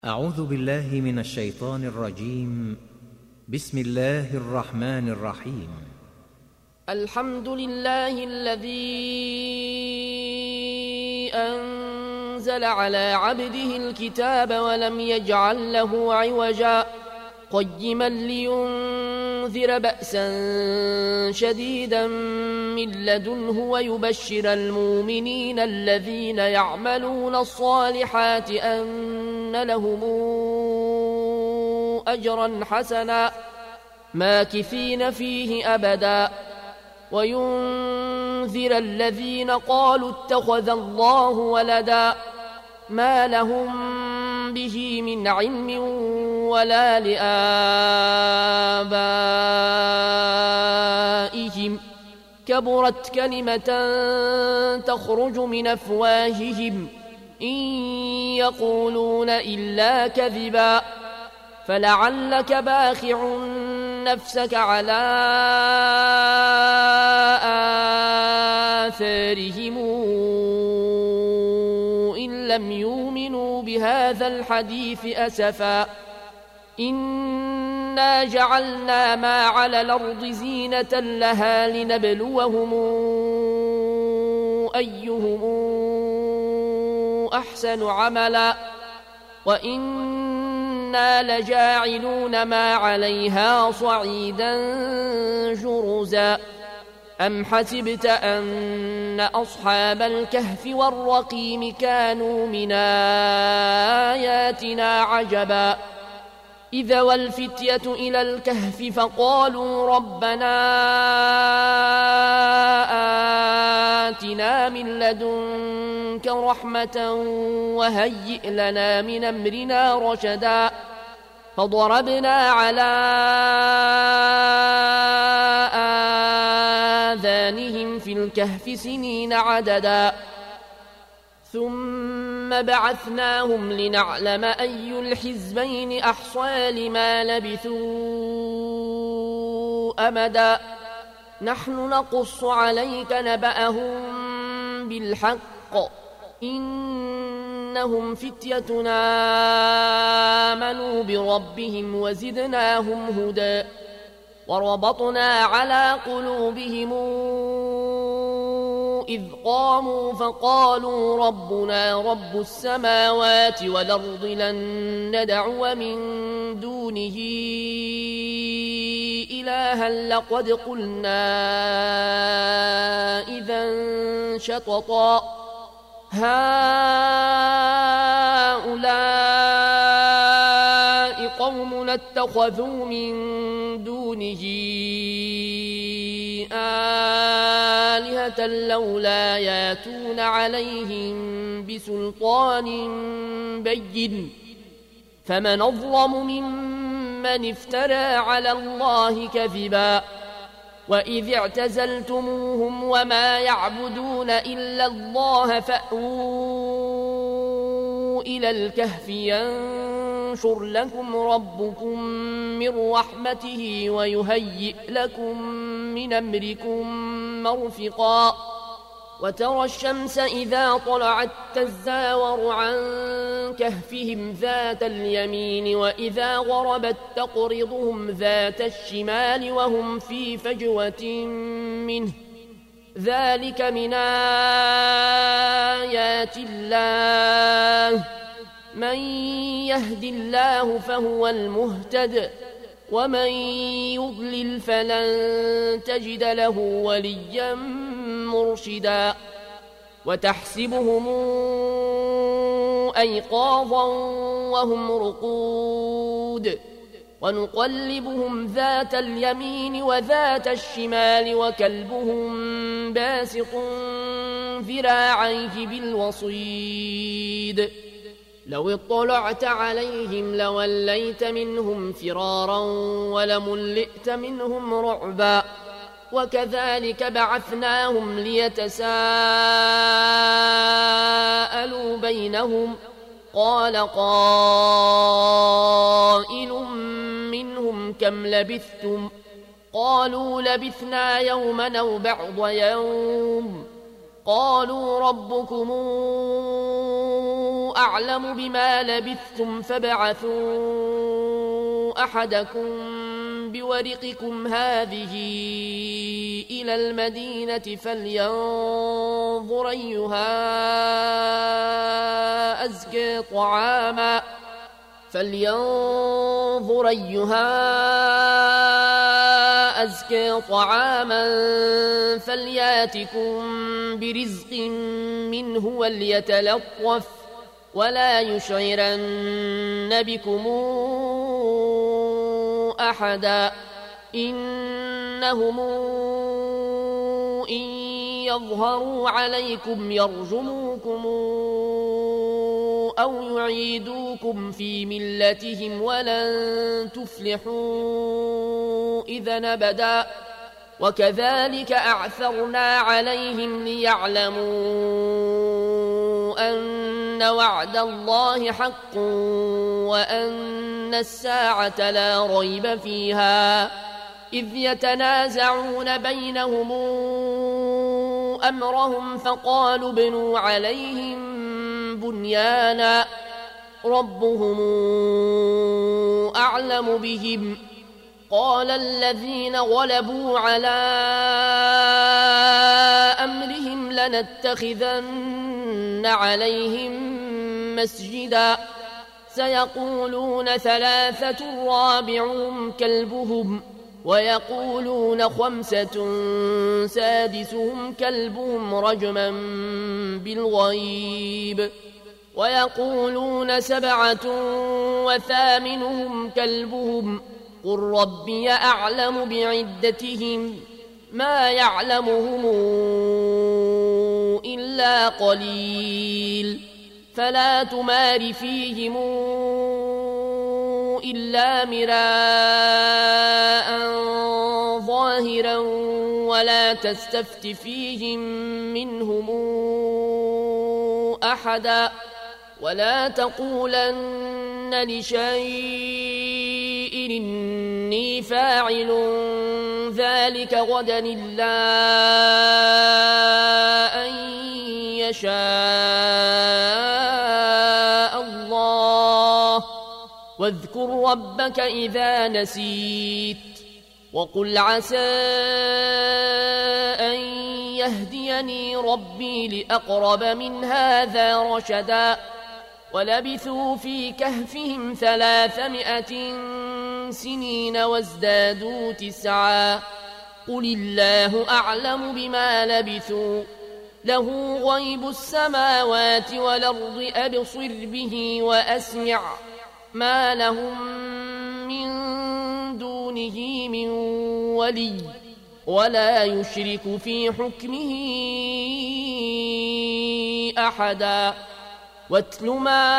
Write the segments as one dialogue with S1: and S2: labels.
S1: أعوذ بالله من الشيطان الرجيم. بسم الله الرحمن الرحيم.
S2: الحمد لله الذي أنزل على عبده الكتاب ولم يجعل له عوجا قيما لينذر بأسا شديدا من لدنه ويبشر المؤمنين الذين يعملون الصالحات أن لهم أجرا حسنا ماكثين فيه أبدا وينذر الذين قالوا اتخذ الله ولدا ما لهم به من علم ولا لآبائهم كبرت كلمة تخرج من أفواههم إن يقولون إلا كذبا فلعلك باخع نفسك على آثارهم إن لم يؤمنوا بهذا الحديث أسفا إنا جعلنا ما على الأرض زينة لها لنبلوهم أيهم أحسن عملا وإنا لجاعلون ما عليها صعيدا جرزا أم حسبت أن أصحاب الكهف والرقيم كانوا من آياتنا عجبا إذا والفتية إلى الكهف فقالوا ربنا آتنا من لدنك رحمة وهيئ لنا من أمرنا رشدا فضربنا على آذانهم في الكهف سنين عددا ثم بعثناهم لنعلم أي الحزبين أحصى لما لبثوا أمدا نحن نقص عليك نبأهم بالحق إنهم فتيتنا آمنوا بربهم وزدناهم هدى وربطنا على قلوبهم إذ قاموا فقالوا ربنا رب السماوات والأرض لن ندعو من دونه إلها لقد قلنا إذا شططا هؤلاء قوم اتخذوا من دونه آلهة لولا ياتون عليهم بسلطان بين فمن أظلم ممن افترى على الله كذبا وإذ اعتزلتموهم وما يعبدون إلا الله فأووا إلى الكهف ينشر لكم ربكم من رحمته ويهيئ لكم من أمركم مرفقا وترى الشمس إذا طلعت تزاور عن كهفهم ذات اليمين وإذا غربت تقرضهم ذات الشمال وهم في فجوة منه ذلك من آيات الله من يهد الله فهو المهتد ومن يضلل فلن تجد له وليا مرشدا وتحسبهم أيقاظا وهم رقود ونقلبهم ذات اليمين وذات الشمال وكلبهم باسط ذراعيه بالوصيد لو اطلعت عليهم لوليت منهم فرارا ولملئت منهم رعبا وكذلك بعثناهم ليتساءلوا بينهم قال قائل منهم كم لبثتم قالوا لبثنا يوما أو بعض يوم قالوا ربكم أعلم بما لبثتم فابعثوا أحدكم بورقكم هذه إلى المدينة فلينظر أيها أزكى طعاما فلياتكم برزق منه وليتلطف ولا يشعرن بكم أحدا إنهم إن يظهروا عليكم يرجموكم أو يعيدوكم في ملتهم ولن تفلحوا إذا أبدا وكذلك أعثرنا عليهم ليعلموا أن وعد الله حق وأن الساعة لا ريب فيها إذ يتنازعون بينهم أمرهم فقالوا ابنوا عليهم بنيانا ربهم أعلم بهم قال الذين غلبوا على أمرهم لنتخذن عليهم مسجدا سيقولون 3 رابعهم كلبهم ويقولون 5 سادسهم كلبهم رجما بالغيب ويقولون 7 وثامنهم كلبهم قل ربي أعلم بعدتهم ما يعلمهم إلا قليل فلا تمار فيهم إلا مراء ظاهرا ولا تستفت فيهم منهم أحدا ولا تقولن لشيء إني فاعل ذلك غدا إلا أن يشاء الله واذكر ربك إذا نسيت وقل عسى أن يهديني ربي لأقرب من هذا رشدا ولبثوا في كهفهم 300 سنين وازدادوا 9 قل الله أعلم بما لبثوا له غيب السماوات والأرض أبصر به وأسمع ما لهم من دونه من ولي ولا يشرك في حكمه أحدا واتل ما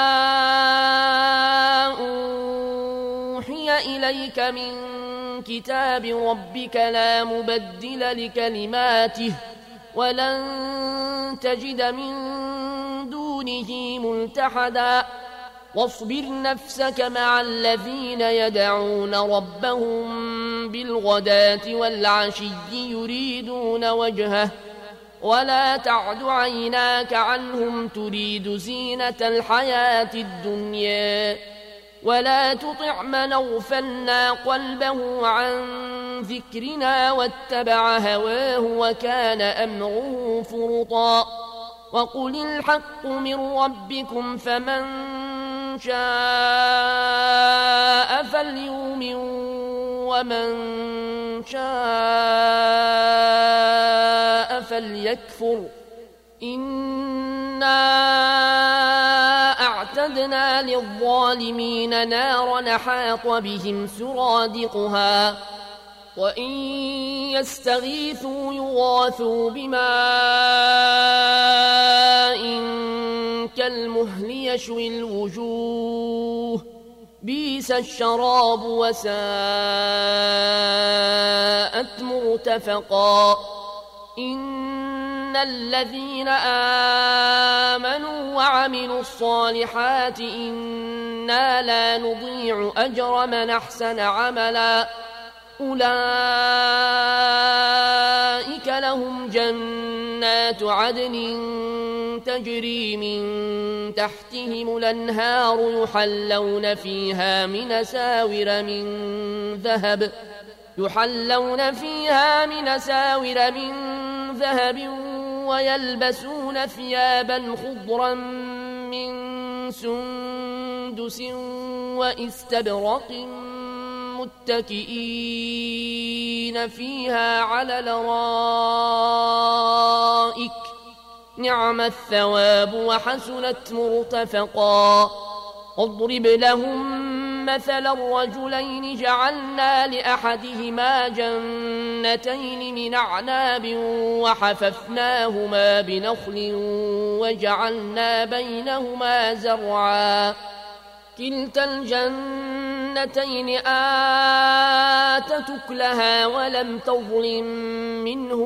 S2: أوحي إليك من كتاب ربك لا مبدل لكلماته ولن تجد من دونه ملتحدا واصبر نفسك مع الذين يدعون ربهم بالغداة والعشي يريدون وجهه ولا تعد عيناك عنهم تريد زينة الحياة الدنيا ولا تطع من أغفلنا قلبه عن ذكرنا واتبع هواه وكان أمره فرطا وقل الحق من ربكم فمن شاء فليؤمن ومن شاء فليكفر إنا أعتدنا للظالمين نارا حاط بهم سرادقها وإن يستغيثوا يغاثوا بماء كالمهل يشوي الوجوه بئس الشراب وساءت مرتفقا إن الذين آمنوا وعملوا الصالحات إنا لا نضيع أجر من أحسن عملا أولئك لهم جنات جنات عدن تجري من تحتهم الأنهار يحلون فيها من ساور من ذهب ويلبسون ثيابا خضرا من سندس واستبرق متكئين فيها على الارائك نعم الثواب وحسنت مرتفقا اضرب لهم مثل الرجلين جعلنا لأحدهما جنتين من أعناب وحففناهما بنخل وجعلنا بينهما زرعا كلتا الجنتين آتت أكلها ولم تظلم منه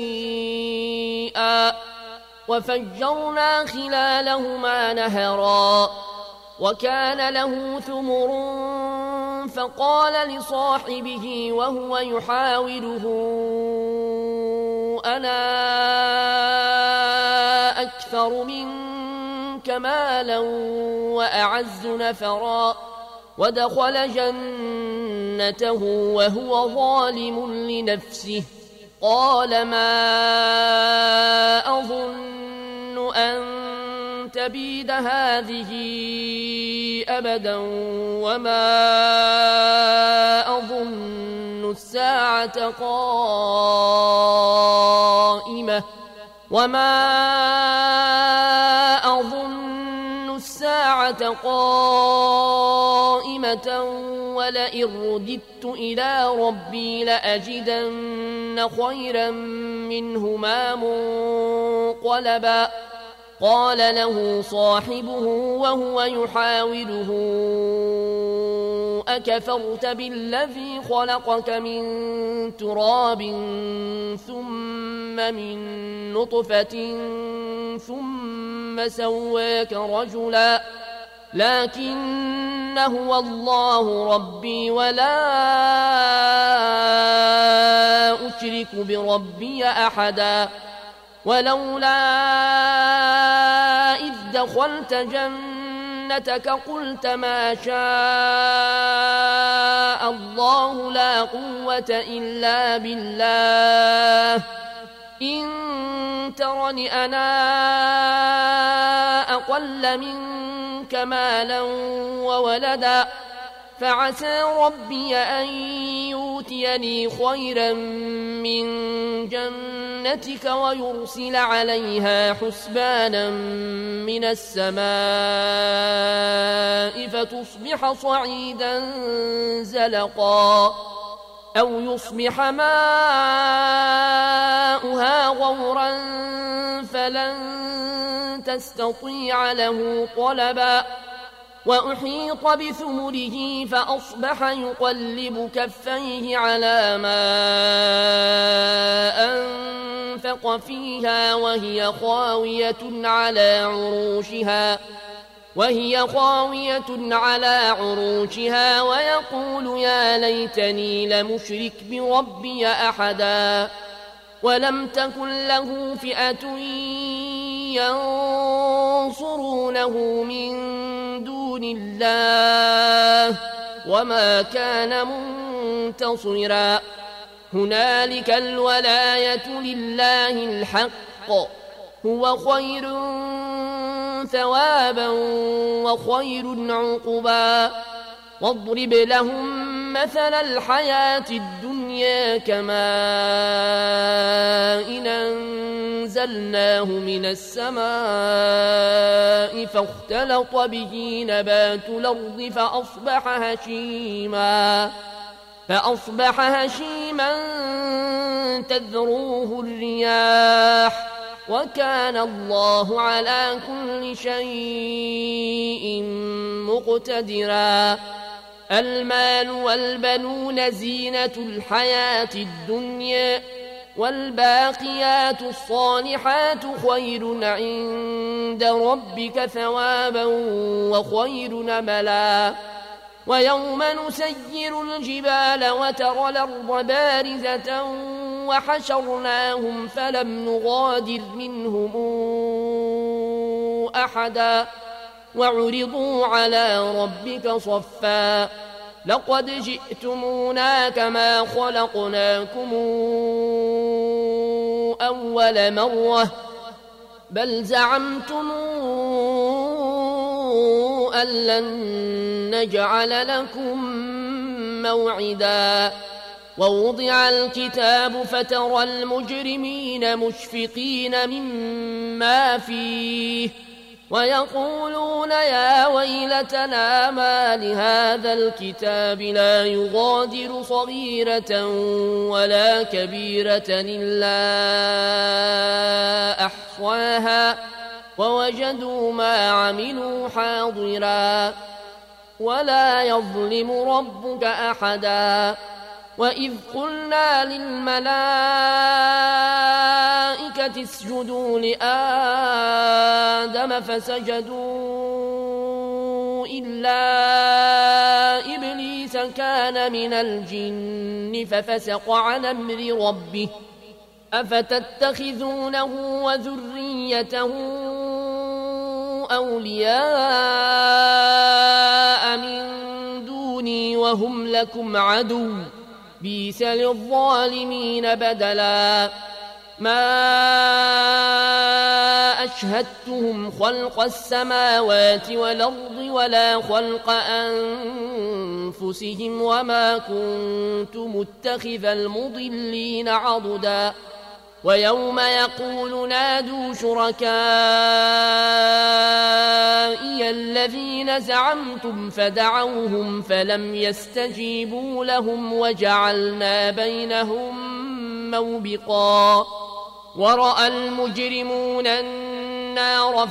S2: شيئا وفجرنا خلالهما نهرا وكان له ثمر فقال لصاحبه وهو يحاوره أنا أكثر منك مالا وأعز نفرا ودخل جنته وهو ظالم لنفسه قال ما أظن أن تبيد هذه أبدا وما أظن الساعة قائمة ولئن رددت إلى ربي لأجدن خيرا منهما منقلبا قال له صاحبه وهو يحاوره أكفرت بالذي خلقك من تراب ثم من نطفة ثم سواك رجلا لكن هو الله ربي ولا أشرك بربي أحدا ولولا إذ دخلت جنتك قلت ما شاء الله لا قوة إلا بالله إن ترني أنا أقل منك مالا وولدا فعسى ربي أن يؤتيني خيرا من جنتك ويرسل عليها حسبانا من السماء فتصبح صعيدا زلقا أو يصبح ماؤها غورا فلن تستطيع له طلبا وأحيط بثمره فأصبح يقلب كفيه على ما أنفق فيها وهي خاوية على عروشها ويقول يا ليتني لمشرك بربي أحدا ولم تكن له فئة ينصرونه من دون الله وما كان منتصرا هنالك الولاية لله الحق هو خير ثوابا وخير عقبا واضرب لهم مثل الحياة الدنيا كماء إن أنزلناه من السماء فاختلط به نبات الأرض فأصبح هشيما تذروه الرياح وكان الله على كل شيء مقتدرا المال والبنون زينة الحياة الدنيا والباقيات الصالحات خير عند ربك ثوابا وخير نملا ويوم نسير الجبال وترى الأرض بارزة وحشرناهم فلم نغادر منهم أحدا وعرضوا على ربك صفا لقد جئتمونا كما خلقناكم أول مرة بل زعمتم أن لن نجعل لكم موعدا ووضع الكتاب فترى المجرمين مشفقين مما فيه ويقولون يا ويلتنا ما لهذا الكتاب لا يغادر صغيرة ولا كبيرة إلا أحصاها ووجدوا ما عملوا حاضرا ولا يظلم ربك أحدا وإذ قلنا للملائكة اسجدوا لآدم فسجدوا إلا إبليس كان من الجن ففسق عن أمر ربه أفتتخذونه وذريته أولياء من دوني وهم لكم عدو بئس للظالمين بدلا ما أشهدتهم خلق السماوات والأرض ولا خلق أنفسهم وما كنت متخذ المضلين عضدا ويوم يقول نادوا شركائي الذين زعمتم فدعوهم فلم يستجيبوا لهم وجعلنا بينهم موبقا ورأى المجرمون النار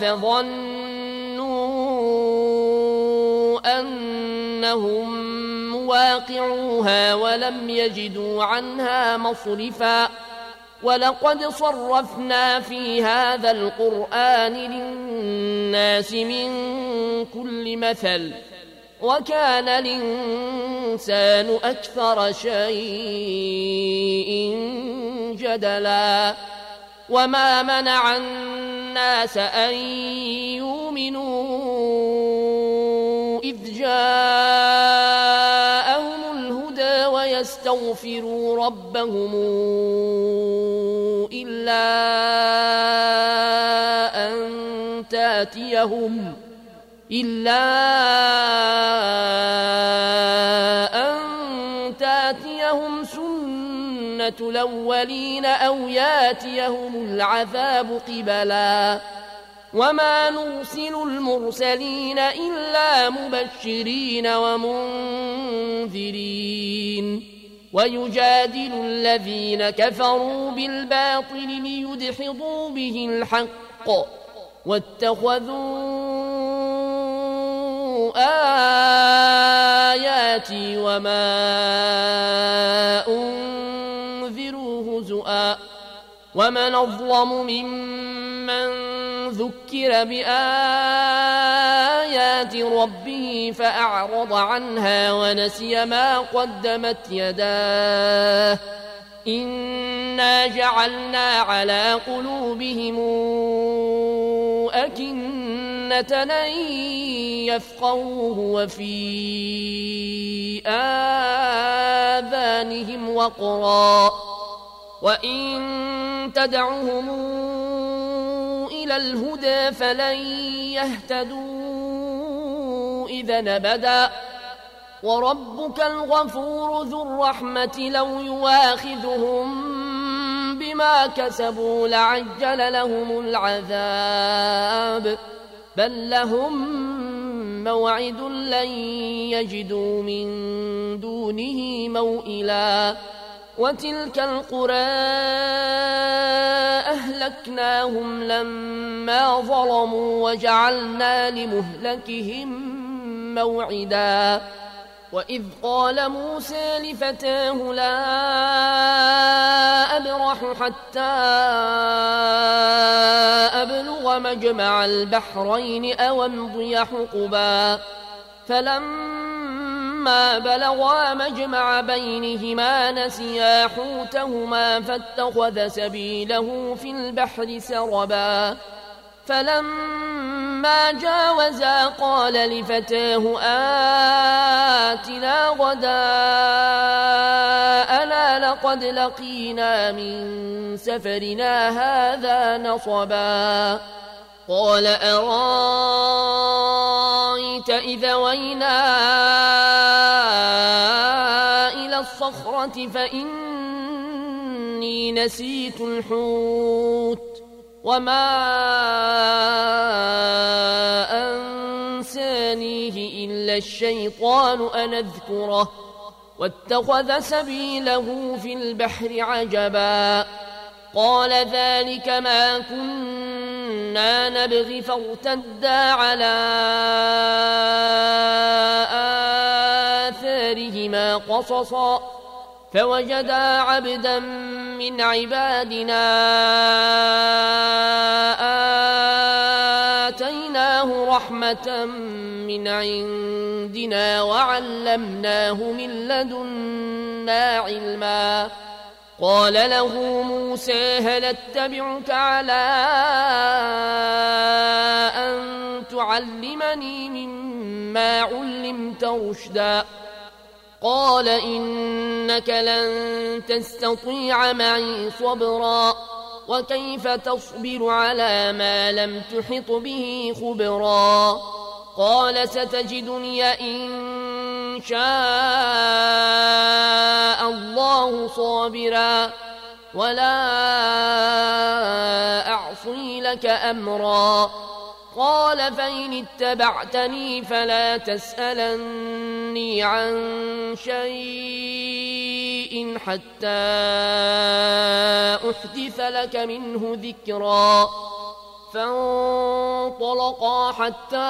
S2: فظنوا أنهم مواقعوها ولم يجدوا عنها مصرفا ولقد صرفنا في هذا القرآن للناس من كل مثل وكان الإنسان أكثر شيء جدلا وما منع الناس أن يؤمنوا إذ جاءهم الهدى ويستغفروا ربهم إلا أن تاتيهم سنة الأولين أو ياتيهم العذاب قبلا وما نرسل المرسلين إلا مبشرين ومنذرين ويجادل الذين كفروا بالباطل ليدحضوا به الحق واتخذوا آياتي وما أنذروا هزؤا ومن أظلم ممن ذكر بآيات ربه فأعرض عنها ونسي ما قدمت يداه إنا جعلنا على قلوبهم أكنة أن يفقهوه وفي آذانهم وقرا وإن تدعهم إلى الهدى فلن يهتدوا إذا أبدا وربك الغفور ذو الرحمة لو يواخذهم بما كسبوا لعجل لهم العذاب بل لهم موعد لن يجدوا من دونه موئلا وتلك القرى أهلكناهم لما ظلموا وجعلنا لمهلكهم موعدا وإذ قال موسى لفتاه لا أبرح حتى أبلغ مجمع البحرين أو أمضي حقبا فلما فلما بلغا مجمع بينهما نسيا حوتهما فاتخذ سبيله في البحر سربا فلما جاوزا قال لفتاه آتنا غداءنا لقد لقينا من سفرنا هذا نصبا قال أرايت إذا وينا إلى الصخرة فإني نسيت الحوت وما أنسانيه إلا الشيطان أن أذكره واتخذ سبيله في البحر عجبا قال ذلك ما كنا نبغي فارتدا على آثارهما قصصا فوجدا عبدا من عبادنا آتيناه رحمة من عندنا وعلمناه من لدنا علما قال له موسى هل اتبعك على أن تعلمني مما علمت رشدا قال إنك لن تستطيع معي صبرا وكيف تصبر على ما لم تحط به خبرا قال ستجدني إن شاء الله صابرا ولا أعصي لك أمرا قال فإن اتبعتني فلا تسألني عن شيء حتى أحدث لك منه ذكرا فانطلقا حتى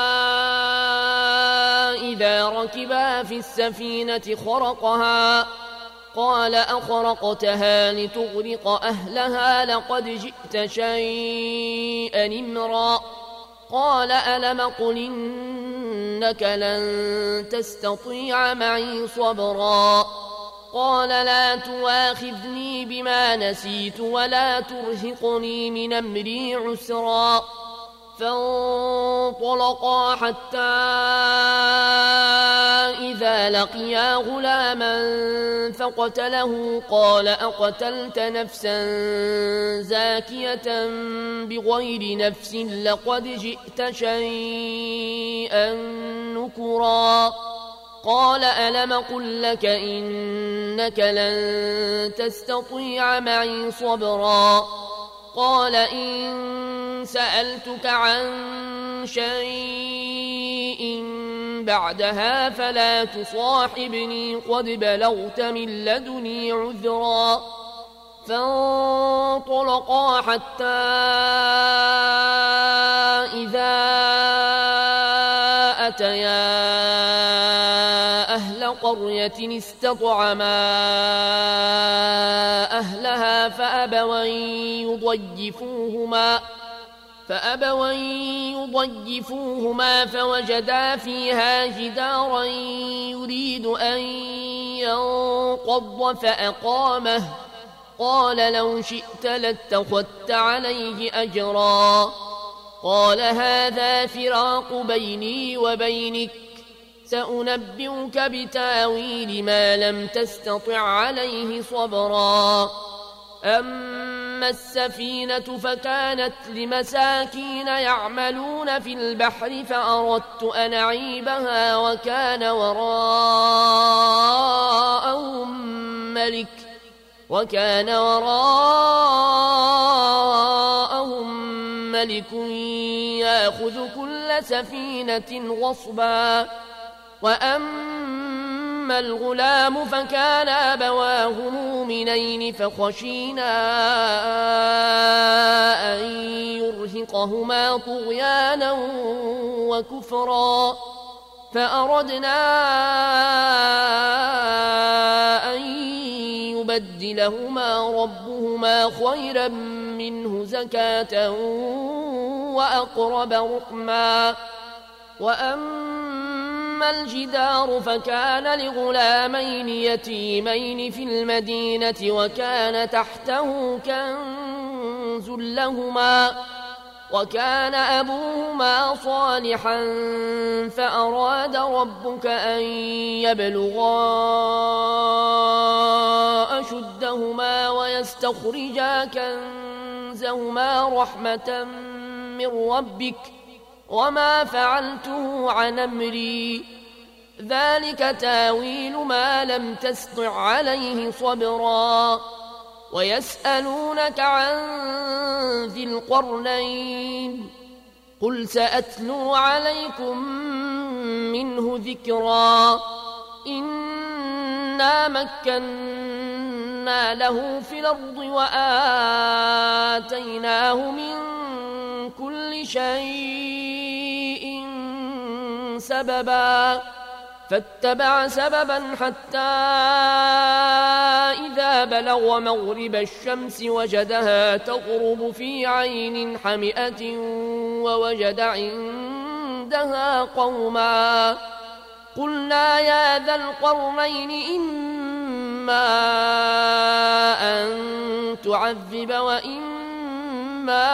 S2: إذا ركبا في السفينة خرقها قال أخرقتها لتغرق أهلها لقد جئت شيئا إمرا قال ألم قل إنك لن تستطيع معي صبرا قال لا تواخذني بما نسيت ولا ترهقني من أمري عسرا فانطلقا حتى إذا لقيا غلاما فقتله قال أقتلت نفسا زاكية بغير نفس لقد جئت شيئا نكرا قال ألم قل لك إنك لن تستطيع معي صبرا قال إن سألتك عن شيء بعدها فلا تصاحبني قد بلغت من لدني عذرا فانطلقا حتى إذا أتيا أهل قرية استطعما أهلها فأبوا يضيفوهما فوجدا فيها جدارا يريد أن ينقض فأقامه قال لو شئت لاتخذت عليه أجرا قال هذا فراق بيني وبينك سأنبئك بتاويل ما لم تستطع عليه صبرا أما السفينة فكانت لمساكين يعملون في البحر فأردت أن أعيبها وكان وراءهم ملك يأخذ كل سفينة غصبا وأما الغلام فكان أبواه مؤمنين فخشينا أن يرهقهما طغيانا وكفرا فأردنا أن يبدلهما ربهما خيرا منه زكاة وأقرب رحما وأما الجدار فكان لغلامين يتيمين في المدينة وكان تحته كنز لهما وكان أبوهما صالحا فأراد ربك أن يبلغا أشدهما ويستخرجا كنزهما رحمة من ربك وما فعلته عن أمري ذلك تاويل ما لم تسطع عليه صبرا ويسألونك عن ذي القرنين قل سأتلو عليكم منه ذكرا إنا مكنا له في الأرض وآتيناه من كل شيء سببا فاتبع سببا حتى إذا بلغ مغرب الشمس وجدها تغرب في عين حمئة ووجد عندها قوما قلنا يا ذا القرنين إما أن تعذب وإما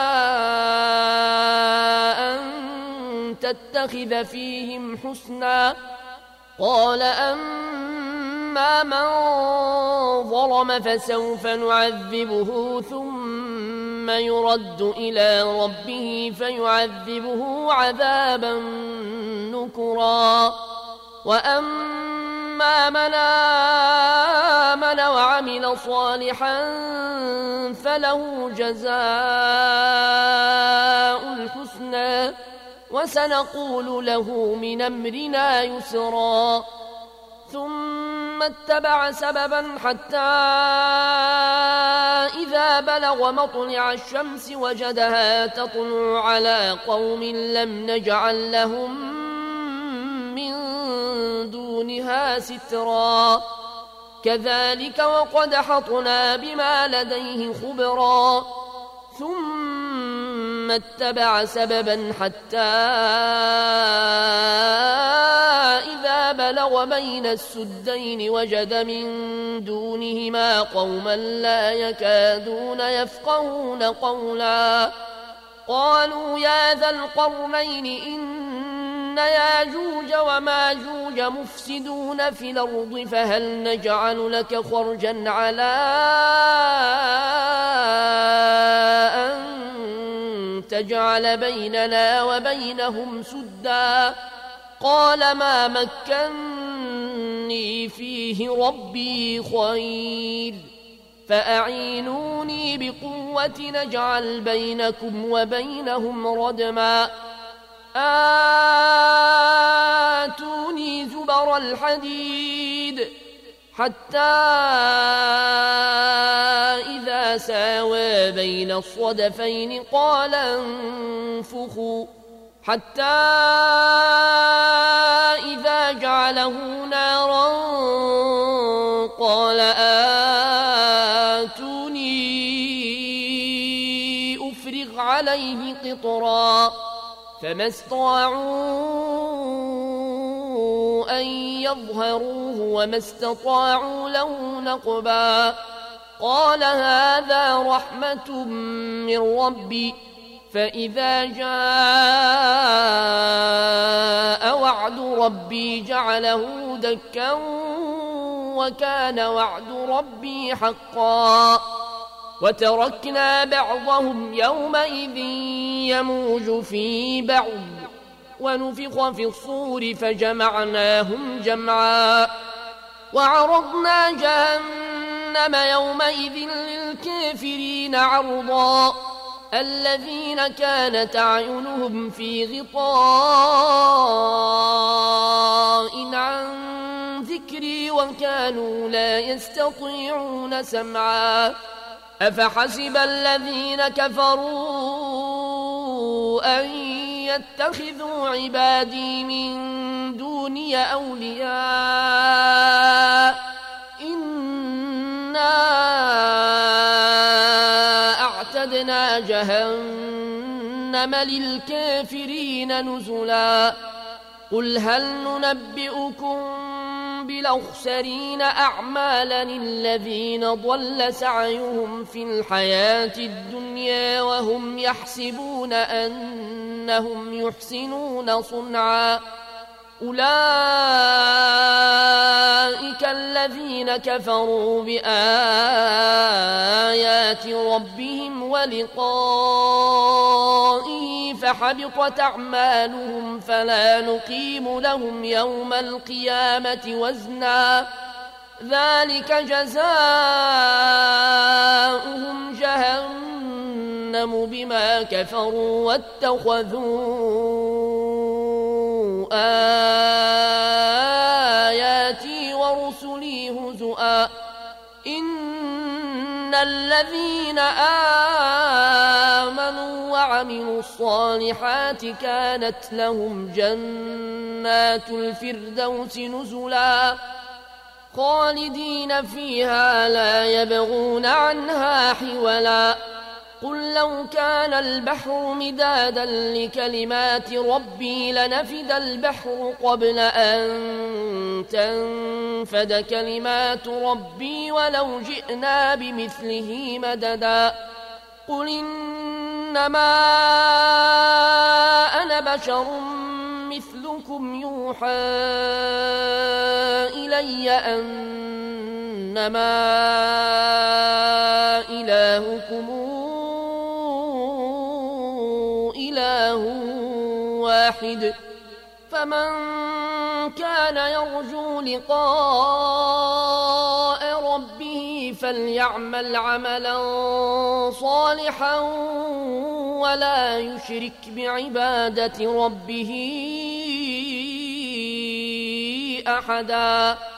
S2: أن تتخذ فيهم حسنا قال أما من ظلم فسوف نعذبه ثم يرد إلى ربه فيعذبه عذابا نكرا وأما من آمن وعمل صالحا فله جزاء الحسنى وسنقول له من أمرنا يسرا ثم اتبع سببا حتى إذا بلغ مطلع الشمس وجدها تطلع على قوم لم نجعل لهم من دونها سترا كذلك وقد حطنا بما لديه خبرا ثم اتبع سببا حتى إذا بلغ بين السدين وجد من دونهما قوما لا يكادون يفقهون قولا قالوا يا ذا القرنين إن ياجوج وماجوج مفسدون في الأرض فهل نجعل لك خرجا على أن تجعل بيننا وبينهم سدا قال ما مكني فيه ربي خير فأعينوني بقوة نجعل بينكم وبينهم ردما آتوني زبر الحديد حتى إذا ساوى بين الصدفين قال انفخوا حتى إذا جعله نارا قال آتوني أفرغ عليه قطرا فما استطاعوا أن يظهروه وما استطاعوا له نقبا قال هذا رحمة من ربي فإذا جاء وعد ربي جعله دكا وكان وعد ربي حقا وتركنا بعضهم يومئذ يموج في بعض ونفخ في الصور فجمعناهم جمعا وعرضنا جهنم يومئذ للكافرين عرضا الذين كانت أعينهم في غطاء عن ذكري وكانوا لا يستطيعون سمعا أفحسب الذين كفروا أن يتخذوا عبادي من دوني أولياء إنا أعتدنا جهنم للكافرين نزلا قل هل ننبئكم بالأخسرين أعمالا الذين ضل سعيهم في الحياة الدنيا وهم يحسبون أنهم يحسنون صنعا أولئك الذين كفروا بآيات ربهم ولقائه فحبطت أعمالهم فلا نقيم لهم يوم القيامة وزنا ذلك جزاؤهم جهنم بما كفروا واتخذوا آياتي ورسلي هزؤا إن الذين آمنوا وعملوا الصالحات كانت لهم جنات الفردوس نزلا خالدين فيها لا يبغون عنها حولا قل لو كان البحر مدادا لكلمات ربي لنفد البحر قبل أن تنفد كلمات ربي ولو جئنا بمثله مددا قل إنما أنا بشر مثلكم يوحى إلي أنما إلهكم إله واحد فمن كان يرجو لقاء ربه فليعمل عملا صالحا ولا يشرك بعبادة ربه أحدا